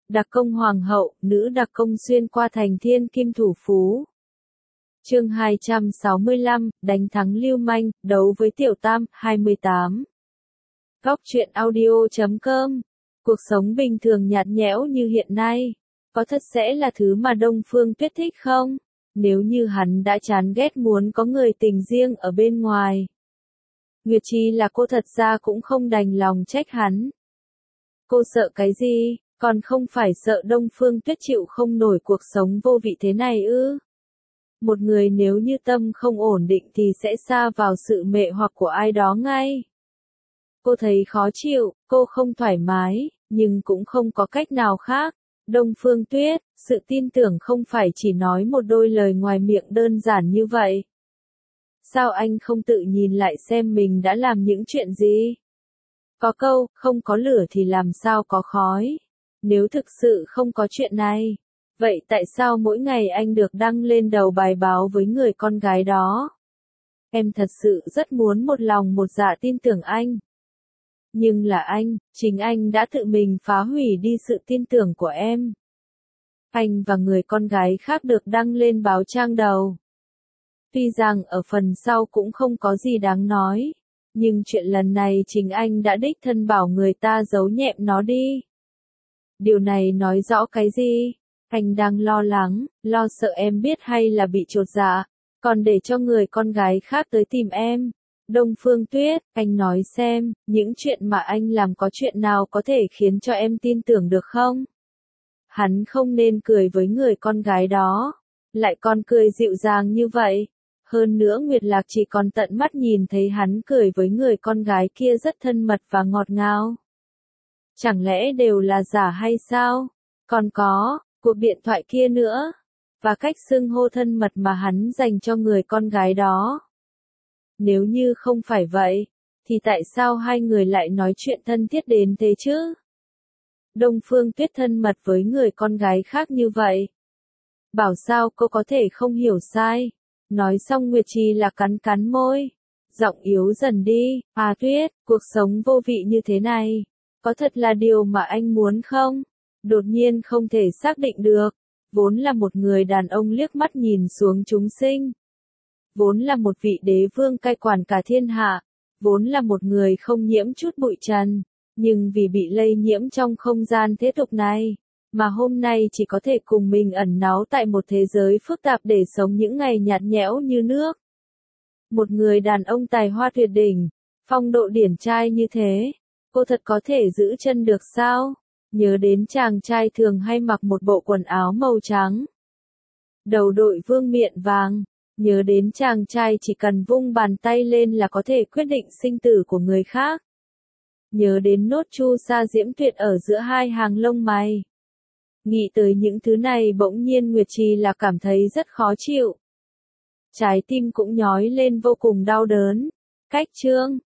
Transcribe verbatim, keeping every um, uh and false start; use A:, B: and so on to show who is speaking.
A: Đặc công hoàng hậu, nữ đặc công xuyên qua thành thiên kim thủ phú. Chương hai trăm sáu mươi lăm, đánh thắng lưu manh, đấu với tiểu tam, hai mươi tám. Góc truyện audio chấm com. Cuộc sống bình thường nhạt nhẽo như hiện nay, có thật sẽ là thứ mà Đông Phương Tuyết thích không? Nếu như hắn đã chán ghét muốn có người tình riêng ở bên ngoài. Nguyệt Chi là cô thật ra cũng không đành lòng trách hắn. Cô sợ cái gì, còn không phải sợ Đông Phương Tuyết chịu không nổi cuộc sống vô vị thế này ư? Một người nếu như tâm không ổn định thì sẽ sa vào sự mê hoặc của ai đó ngay. Cô thấy khó chịu, cô không thoải mái, nhưng cũng không có cách nào khác. Đông Phương Tuyết, sự tin tưởng không phải chỉ nói một đôi lời ngoài miệng đơn giản như vậy. Sao anh không tự nhìn lại xem mình đã làm những chuyện gì? Có câu, không có lửa thì làm sao có khói. Nếu thực sự không có chuyện này, vậy tại sao mỗi ngày anh được đăng lên đầu bài báo với người con gái đó? Em thật sự rất muốn một lòng một dạ tin tưởng anh. Nhưng là anh, chính anh đã tự mình phá hủy đi sự tin tưởng của em. Anh và người con gái khác được đăng lên báo trang đầu. Tuy rằng ở phần sau cũng không có gì đáng nói, nhưng chuyện lần này chính anh đã đích thân bảo người ta giấu nhẹm nó đi. Điều này nói rõ cái gì? Anh đang lo lắng, lo sợ em biết hay là bị chột dạ, còn để cho người con gái khác tới tìm em. Đông Phương Tuyết, anh nói xem, những chuyện mà anh làm có chuyện nào có thể khiến cho em tin tưởng được không? Hắn không nên cười với người con gái đó, lại còn cười dịu dàng như vậy. Hơn nữa Nguyệt Lạc chỉ còn tận mắt nhìn thấy hắn cười với người con gái kia rất thân mật và ngọt ngào. Chẳng lẽ đều là giả hay sao? Còn có, cuộc điện thoại kia nữa, và cách xưng hô thân mật mà hắn dành cho người con gái đó. Nếu như không phải vậy, thì tại sao hai người lại nói chuyện thân thiết đến thế chứ? Đông Phương Tuyết thân mật với người con gái khác như vậy. Bảo sao cô có thể không hiểu sai. Nói xong Nguyệt Trì là cắn cắn môi. Giọng yếu dần đi, à Tuyết, cuộc sống vô vị như thế này. Có thật là điều mà anh muốn không? Đột nhiên không thể xác định được. Vốn là một người đàn ông liếc mắt nhìn xuống chúng sinh. Vốn là một vị đế vương cai quản cả thiên hạ. Vốn là một người không nhiễm chút bụi trần. Nhưng vì bị lây nhiễm trong không gian thế tục này, mà hôm nay chỉ có thể cùng mình ẩn náu tại một thế giới phức tạp để sống những ngày nhạt nhẽo như nước. Một người đàn ông tài hoa tuyệt đỉnh, phong độ điển trai như thế, cô thật có thể giữ chân được sao? Nhớ đến chàng trai thường hay mặc một bộ quần áo màu trắng, đầu đội vương miện vàng. Nhớ đến chàng trai chỉ cần vung bàn tay lên là có thể quyết định sinh tử của người khác. Nhớ đến nốt chu sa diễm tuyệt ở giữa hai hàng lông mày. Nghĩ tới những thứ này bỗng nhiên Nguyệt Trì là cảm thấy rất khó chịu. Trái tim cũng nhói lên vô cùng đau đớn. Cách chương